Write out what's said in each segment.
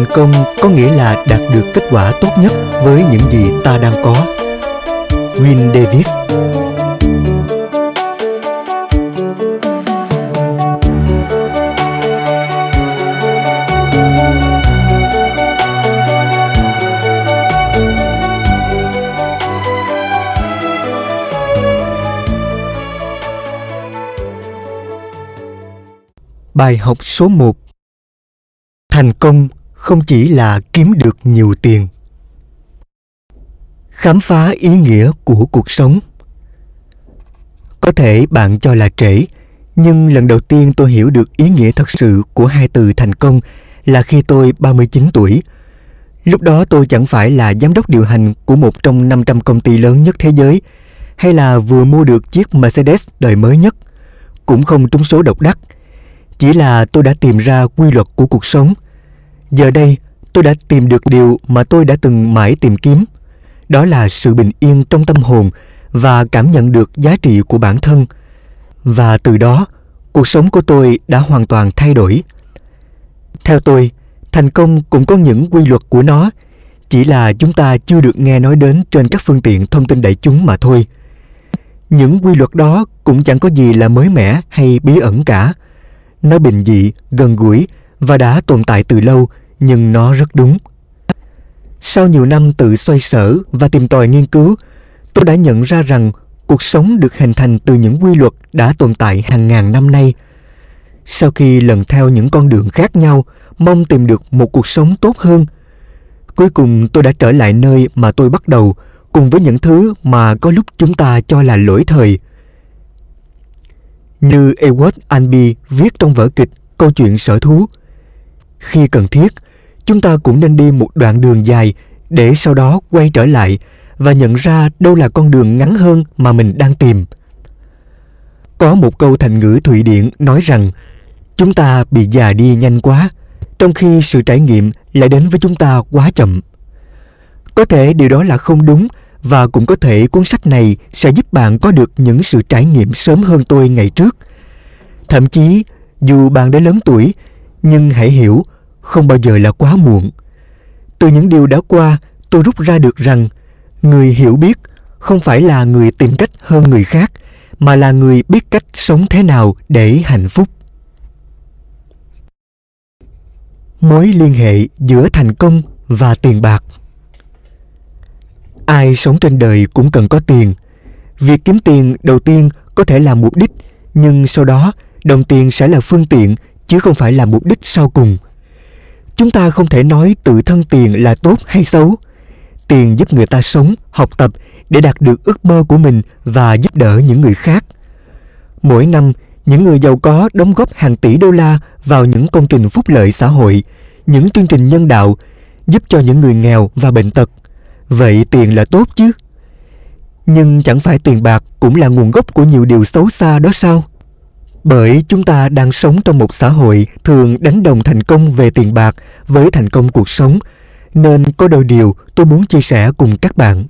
công có nghĩa là đạt được kết quả tốt nhất với những gì ta đang có. Win Davis. Bài học số 1. Thành công không chỉ là kiếm được nhiều tiền. Khám phá ý nghĩa của cuộc sống. Có thể bạn cho là trễ, nhưng lần đầu tiên tôi hiểu được ý nghĩa thật sự của hai từ thành công là khi tôi 39 tuổi. Lúc đó tôi chẳng phải là giám đốc điều hành của một trong 500 công ty lớn nhất thế giới, hay là vừa mua được chiếc Mercedes đời mới nhất, cũng không trúng số độc đắc. Chỉ là tôi đã tìm ra quy luật của cuộc sống. Giờ đây, tôi đã tìm được điều mà tôi đã từng mãi tìm kiếm. Đó là sự bình yên trong tâm hồn và cảm nhận được giá trị của bản thân. Và từ đó, cuộc sống của tôi đã hoàn toàn thay đổi. Theo tôi, thành công cũng có những quy luật của nó, chỉ là chúng ta chưa được nghe nói đến trên các phương tiện thông tin đại chúng mà thôi. Những quy luật đó cũng chẳng có gì là mới mẻ hay bí ẩn cả. Nó bình dị, gần gũi và đã tồn tại từ lâu, nhưng nó rất đúng. Sau nhiều năm tự xoay sở và tìm tòi nghiên cứu, tôi đã nhận ra rằng cuộc sống được hình thành từ những quy luật đã tồn tại hàng ngàn năm nay. Sau khi lần theo những con đường khác nhau, mong tìm được một cuộc sống tốt hơn, cuối cùng tôi đã trở lại nơi mà tôi bắt đầu, cùng với những thứ mà có lúc chúng ta cho là lỗi thời. Như Ewart Albee viết trong vở kịch Câu chuyện sở thú, khi cần thiết, chúng ta cũng nên đi một đoạn đường dài để sau đó quay trở lại và nhận ra đâu là con đường ngắn hơn mà mình đang tìm. Có một câu thành ngữ Thụy Điển nói rằng chúng ta bị già đi nhanh quá, trong khi sự trải nghiệm lại đến với chúng ta quá chậm. Có thể điều đó là không đúng, và cũng có thể cuốn sách này sẽ giúp bạn có được những sự trải nghiệm sớm hơn tôi ngày trước. Thậm chí, dù bạn đã lớn tuổi, nhưng hãy hiểu, không bao giờ là quá muộn. Từ những điều đã qua, tôi rút ra được rằng người hiểu biết không phải là người tìm cách hơn người khác, mà là người biết cách sống thế nào để hạnh phúc. Mối liên hệ giữa thành công và tiền bạc. Ai sống trên đời cũng cần có tiền. Việc kiếm tiền đầu tiên có thể là mục đích, nhưng sau đó đồng tiền sẽ là phương tiện, chứ không phải là mục đích sau cùng. Chúng ta không thể nói tự thân tiền là tốt hay xấu. Tiền giúp người ta sống, học tập để đạt được ước mơ của mình và giúp đỡ những người khác. Mỗi năm, những người giàu có đóng góp hàng tỷ đô la vào những công trình phúc lợi xã hội, những chương trình nhân đạo, giúp cho những người nghèo và bệnh tật. Vậy tiền là tốt chứ? Nhưng chẳng phải tiền bạc cũng là nguồn gốc của nhiều điều xấu xa đó sao? Bởi chúng ta đang sống trong một xã hội thường đánh đồng thành công về tiền bạc với thành công cuộc sống, nên có đôi điều tôi muốn chia sẻ cùng các bạn.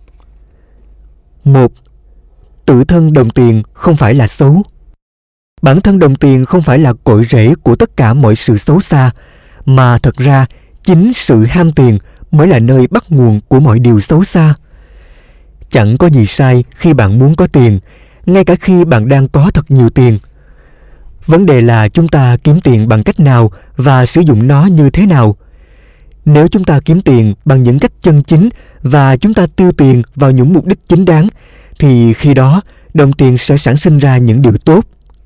1. Tự thân đồng tiền không phải là xấu. Bản thân đồng tiền không phải là cội rễ của tất cả mọi sự xấu xa, mà thật ra chính sự ham tiền mới là nơi bắt nguồn của mọi điều xấu xa. Chẳng có gì sai khi bạn muốn có tiền, ngay cả khi bạn đang có thật nhiều tiền. Vấn đề là chúng ta kiếm tiền bằng cách nào và sử dụng nó như thế nào. Nếu chúng ta kiếm tiền bằng những cách chân chính và chúng ta tiêu tiền vào những mục đích chính đáng, thì khi đó đồng tiền sẽ sản sinh ra những điều tốt.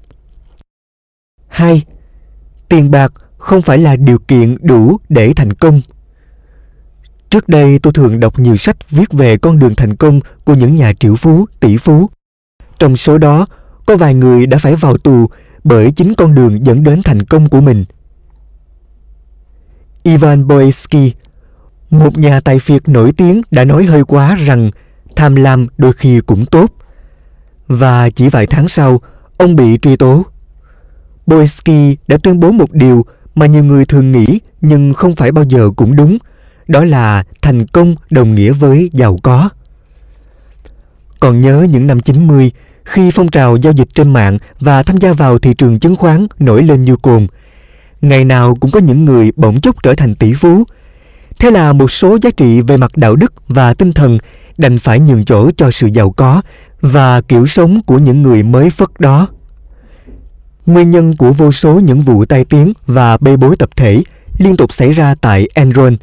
2. Tiền bạc không phải là điều kiện đủ để thành công. Trước đây tôi thường đọc nhiều sách viết về con đường thành công của những nhà triệu phú, tỷ phú. Trong số đó, có vài người đã phải vào tù bởi chính con đường dẫn đến thành công của mình. Ivan Boesky, một nhà tài phiệt nổi tiếng, đã nói hơi quá rằng tham lam đôi khi cũng tốt. Và chỉ vài tháng sau, ông bị truy tố. Boesky đã tuyên bố một điều mà nhiều người thường nghĩ nhưng không phải bao giờ cũng đúng. Đó là thành công đồng nghĩa với giàu có. Còn nhớ những năm 90, khi phong trào giao dịch trên mạng và tham gia vào thị trường chứng khoán nổi lên như cồn, Ngày nào cũng có những người bỗng chốc trở thành tỷ phú. Thế là một số giá trị về mặt đạo đức và tinh thần đành phải nhường chỗ cho sự giàu có và kiểu sống của những người mới phất đó. Nguyên nhân của vô số những vụ tai tiếng và bê bối tập thể liên tục xảy ra tại Enron,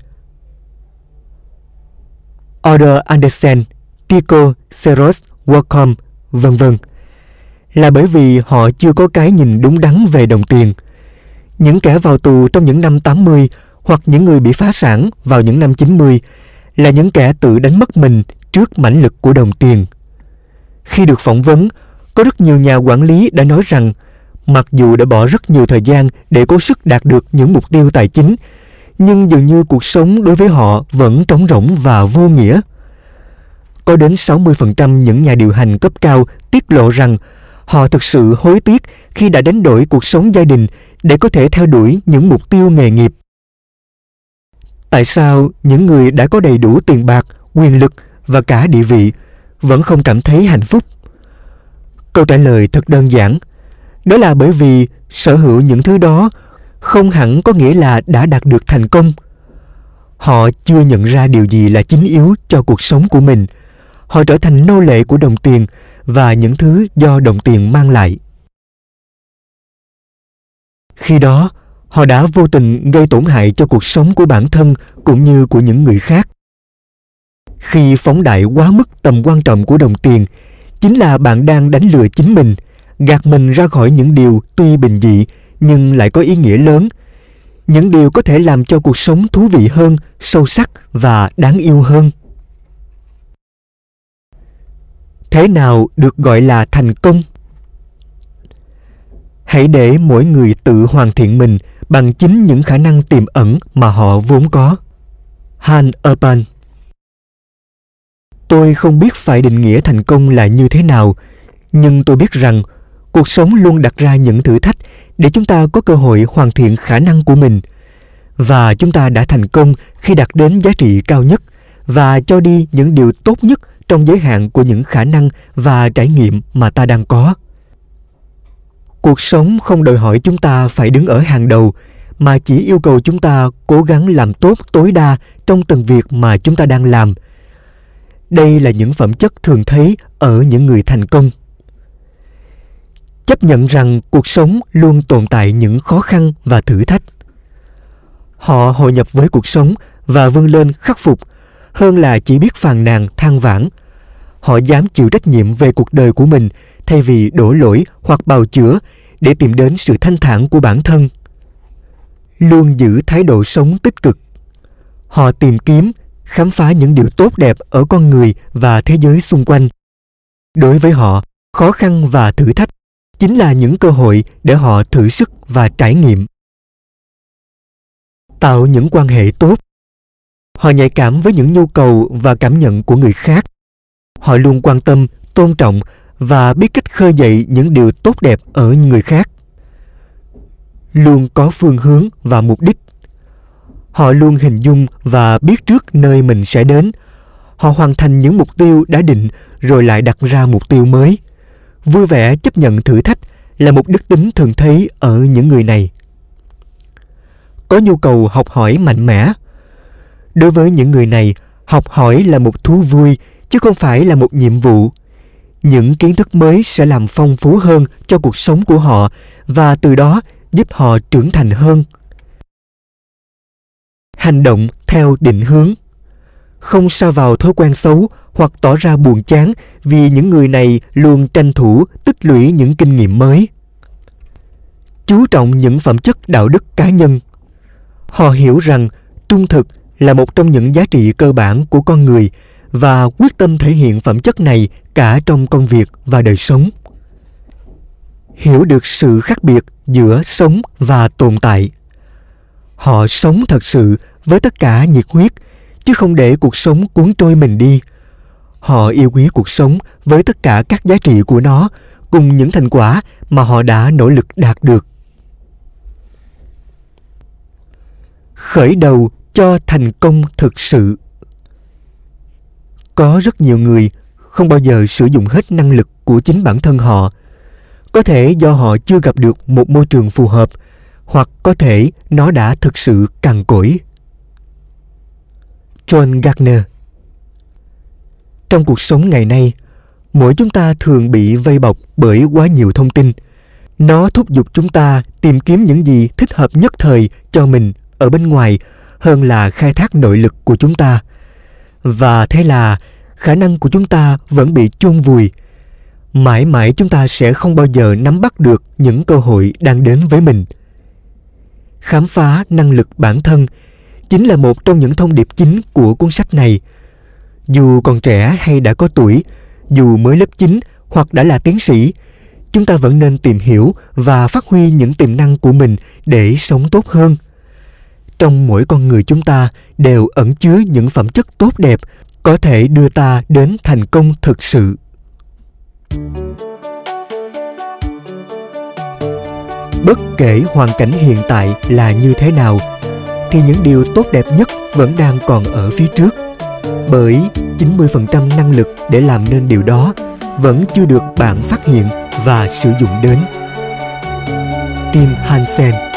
Arthur Andersen, Tico, Xerox, Wacom, v.v. là bởi vì họ chưa có cái nhìn đúng đắn về đồng tiền. Những kẻ vào tù trong những năm 80 hoặc những người bị phá sản vào những năm 90 là những kẻ tự đánh mất mình trước mãnh lực của đồng tiền. Khi được phỏng vấn, có rất nhiều nhà quản lý đã nói rằng mặc dù đã bỏ rất nhiều thời gian để cố sức đạt được những mục tiêu tài chính, nhưng dường như cuộc sống đối với họ vẫn trống rỗng và vô nghĩa. Có đến 60% những nhà điều hành cấp cao tiết lộ rằng họ thực sự hối tiếc khi đã đánh đổi cuộc sống gia đình để có thể theo đuổi những mục tiêu nghề nghiệp. Tại sao những người đã có đầy đủ tiền bạc, quyền lực và cả địa vị vẫn không cảm thấy hạnh phúc? Câu trả lời thật đơn giản. Đó là bởi vì sở hữu những thứ đó không hẳn có nghĩa là đã đạt được thành công. Họ chưa nhận ra điều gì là chính yếu cho cuộc sống của mình. Họ trở thành nô lệ của đồng tiền và những thứ do đồng tiền mang lại. Khi đó, họ đã vô tình gây tổn hại cho cuộc sống của bản thân cũng như của những người khác. Khi phóng đại quá mức tầm quan trọng của đồng tiền, chính là bạn đang đánh lừa chính mình, gạt mình ra khỏi những điều tuy bình dị nhưng lại có ý nghĩa lớn, những điều có thể làm cho cuộc sống thú vị hơn, sâu sắc và đáng yêu hơn. Thế nào được gọi là thành công? Hãy để mỗi người tự hoàn thiện mình bằng chính những khả năng tiềm ẩn mà họ vốn có. Han Urban. Tôi không biết phải định nghĩa thành công là như thế nào, nhưng tôi biết rằng cuộc sống luôn đặt ra những thử thách để chúng ta có cơ hội hoàn thiện khả năng của mình. Và chúng ta đã thành công khi đạt đến giá trị cao nhất và cho đi những điều tốt nhất trong giới hạn của những khả năng và trải nghiệm mà ta đang có. Cuộc sống không đòi hỏi chúng ta phải đứng ở hàng đầu, mà chỉ yêu cầu chúng ta cố gắng làm tốt tối đa trong từng việc mà chúng ta đang làm. Đây là những phẩm chất thường thấy ở những người thành công. Chấp nhận rằng cuộc sống luôn tồn tại những khó khăn và thử thách. Họ hội nhập với cuộc sống và vươn lên khắc phục, hơn là chỉ biết phàn nàn than vãn. Họ dám chịu trách nhiệm về cuộc đời của mình thay vì đổ lỗi hoặc bào chữa để tìm đến sự thanh thản của bản thân. Luôn giữ thái độ sống tích cực. Họ tìm kiếm, khám phá những điều tốt đẹp ở con người và thế giới xung quanh. Đối với họ, khó khăn và thử thách chính là những cơ hội để họ thử sức và trải nghiệm. Tạo những quan hệ tốt. Họ nhạy cảm với những nhu cầu và cảm nhận của người khác. Họ luôn quan tâm, tôn trọng và biết cách khơi dậy những điều tốt đẹp ở người khác. Luôn có phương hướng và mục đích. Họ luôn hình dung và biết trước nơi mình sẽ đến. Họ hoàn thành những mục tiêu đã định rồi lại đặt ra mục tiêu mới. Vui vẻ chấp nhận thử thách là một đức tính thường thấy ở những người này. Có nhu cầu học hỏi mạnh mẽ. Đối với những người này, học hỏi là một thú vui chứ không phải là một nhiệm vụ. Những kiến thức mới sẽ làm phong phú hơn cho cuộc sống của họ và từ đó giúp họ trưởng thành hơn. Hành động theo định hướng. Không sa vào thói quen xấu hoặc tỏ ra buồn chán vì những người này luôn tranh thủ tích lũy những kinh nghiệm mới. Chú trọng những phẩm chất đạo đức cá nhân. Họ hiểu rằng trung thực là một trong những giá trị cơ bản của con người và quyết tâm thể hiện phẩm chất này cả trong công việc và đời sống. Hiểu được sự khác biệt giữa sống và tồn tại. Họ sống thật sự với tất cả nhiệt huyết, chứ không để cuộc sống cuốn trôi mình đi. Họ yêu quý cuộc sống với tất cả các giá trị của nó, cùng những thành quả mà họ đã nỗ lực đạt được. Khởi đầu cho thành công thực sự. Có rất nhiều người không bao giờ sử dụng hết năng lực của chính bản thân họ. Có thể do họ chưa gặp được một môi trường phù hợp, hoặc có thể nó đã thực sự cằn cỗi. John Gardner. Trong cuộc sống ngày nay, mỗi chúng ta thường bị vây bọc bởi quá nhiều thông tin. Nó thúc giục chúng ta tìm kiếm những gì thích hợp nhất thời cho mình ở bên ngoài hơn là khai thác nội lực của chúng ta. Và thế là khả năng của chúng ta vẫn bị chôn vùi. Mãi mãi chúng ta sẽ không bao giờ nắm bắt được những cơ hội đang đến với mình. Khám phá năng lực bản thân chính là một trong những thông điệp chính của cuốn sách này. Dù còn trẻ hay đã có tuổi, dù mới lớp 9 hoặc đã là tiến sĩ, chúng ta vẫn nên tìm hiểu và phát huy những tiềm năng của mình để sống tốt hơn. Trong mỗi con người chúng ta đều ẩn chứa những phẩm chất tốt đẹp có thể đưa ta đến thành công thực sự. Bất kể hoàn cảnh hiện tại là như thế nào, thì những điều tốt đẹp nhất vẫn đang còn ở phía trước. Bởi 90% năng lực để làm nên điều đó vẫn chưa được bạn phát hiện và sử dụng đến. Tim Hansen.